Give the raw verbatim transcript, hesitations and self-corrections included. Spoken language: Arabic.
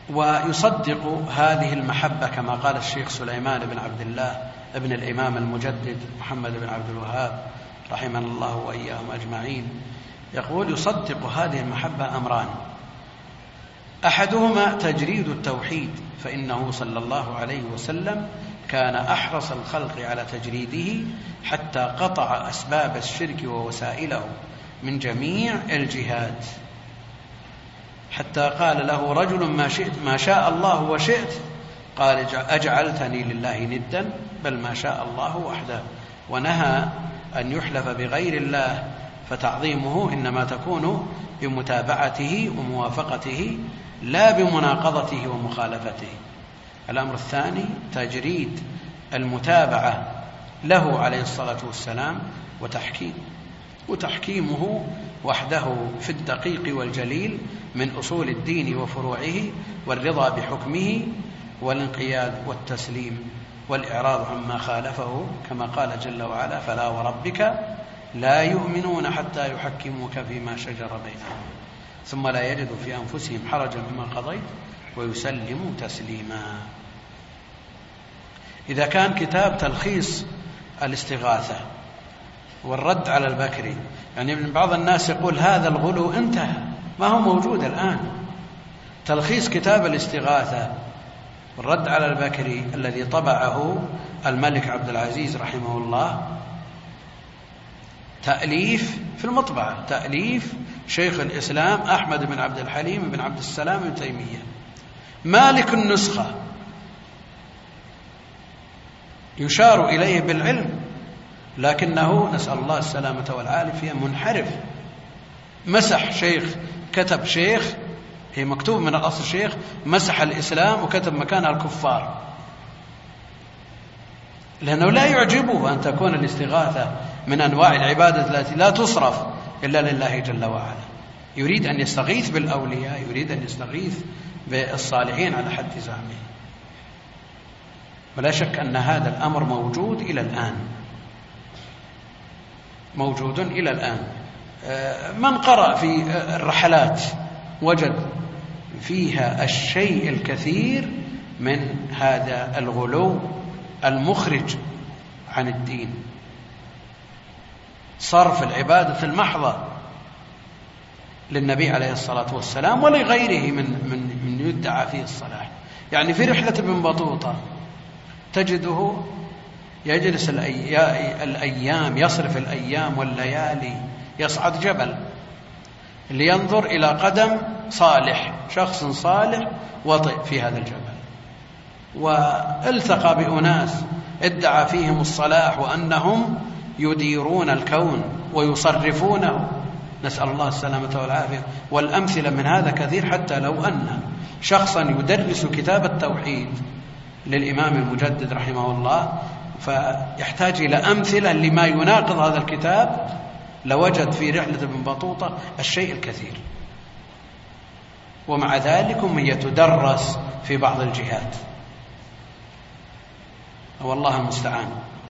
ويصدق هذه المحبة كما قال الشيخ سليمان بن عبد الله ابن الإمام المجدد محمد بن عبد الوهاب رحمه الله وإياهم أجمعين، يقول: يصدق هذه المحبة أمران: أحدهما تجريد التوحيد، فإنه صلى الله عليه وسلم كان أحرص الخلق على تجريده حتى قطع أسباب الشرك ووسائله من جميع الجهات، حتى قال له رجل: ما شئت ما شاء الله وشئت، قال: أجعلتني لله ندا؟ بل ما شاء الله وحده. ونهى أن يحلف بغير الله، فتعظيمه إنما تكون بمتابعته وموافقته لا بمناقضته ومخالفته. الأمر الثاني تجريد المتابعة له عليه الصلاة والسلام وتحكيم وتحكيمه وحده في الدقيق والجليل من أصول الدين وفروعه، والرضا بحكمه والانقياد والتسليم والإعراض عما خالفه، كما قال جل وعلا: فلا وربك لا يؤمنون حتى يحكموك فيما شجر بينهم ثم لا يجدوا في أنفسهم حرجا مما قضيت ويسلموا تسليما. إذا كان كتاب تلخيص الاستغاثة والرد على البكري، يعني بعض الناس يقول هذا الغلو انتهى، ما هو موجود الآن. تلخيص كتاب الاستغاثة والرد على البكري الذي طبعه الملك عبد العزيز رحمه الله، تأليف في المطبعة، تأليف شيخ الإسلام أحمد بن عبد الحليم بن عبد السلام بن تيمية، مالك النسخة، يشار إليه بالعلم، لكنه نسأل الله السلامة والعافية منحرف. مسح شيخ، كتب شيخ، هي مكتوب من الأصل شيخ، مسح الإسلام وكتب مكانها الكفار، لأنه لا يعجبه أن تكون الاستغاثة من أنواع العبادة التي لا تصرف إلا لله جل وعلا. يريد أن يستغيث بالأولياء، يريد أن يستغيث بالصالحين على حد زعمه. ولا شك أن هذا الأمر موجود إلى الآن، موجود إلى الآن. من قرأ في الرحلات وجد فيها الشيء الكثير من هذا الغلو المخرج عن الدين، صرف العبادة المحضة للنبي عليه الصلاة والسلام ولغيره من من من يدعى فيه الصلاح. يعني في رحلة ابن بطوطة تجده يجلس الأيام، يصرف الأيام والليالي، يصعد جبل لينظر إلى قدم صالح، شخص صالح وطئ في هذا الجبل، والتقى بأناس ادعى فيهم الصلاح وأنهم يديرون الكون ويصرفونه، نسأل الله السلامة والعافية. والأمثلة من هذا كثير، حتى لو أن شخصا يدرس كتاب التوحيد للإمام المجدد رحمه الله فيحتاج إلى أمثلة لما يناقض هذا الكتاب، لوجد في رحلة ابن بطوطة الشيء الكثير، ومع ذلك هم يتدرس في بعض الجهات، والله المستعان.